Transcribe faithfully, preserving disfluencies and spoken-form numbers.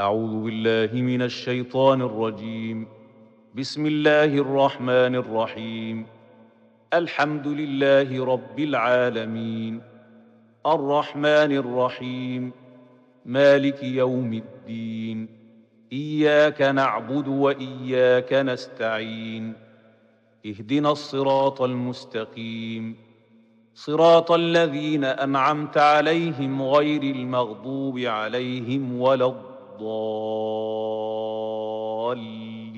أعوذ بالله من الشيطان الرجيم. بسم الله الرحمن الرحيم. الحمد لله رب العالمين، الرحمن الرحيم، مالك يوم الدين. إياك نعبد وإياك نستعين. اهدنا الصراط المستقيم، صراط الذين أنعمت عليهم غير المغضوب عليهم ولا الضالين.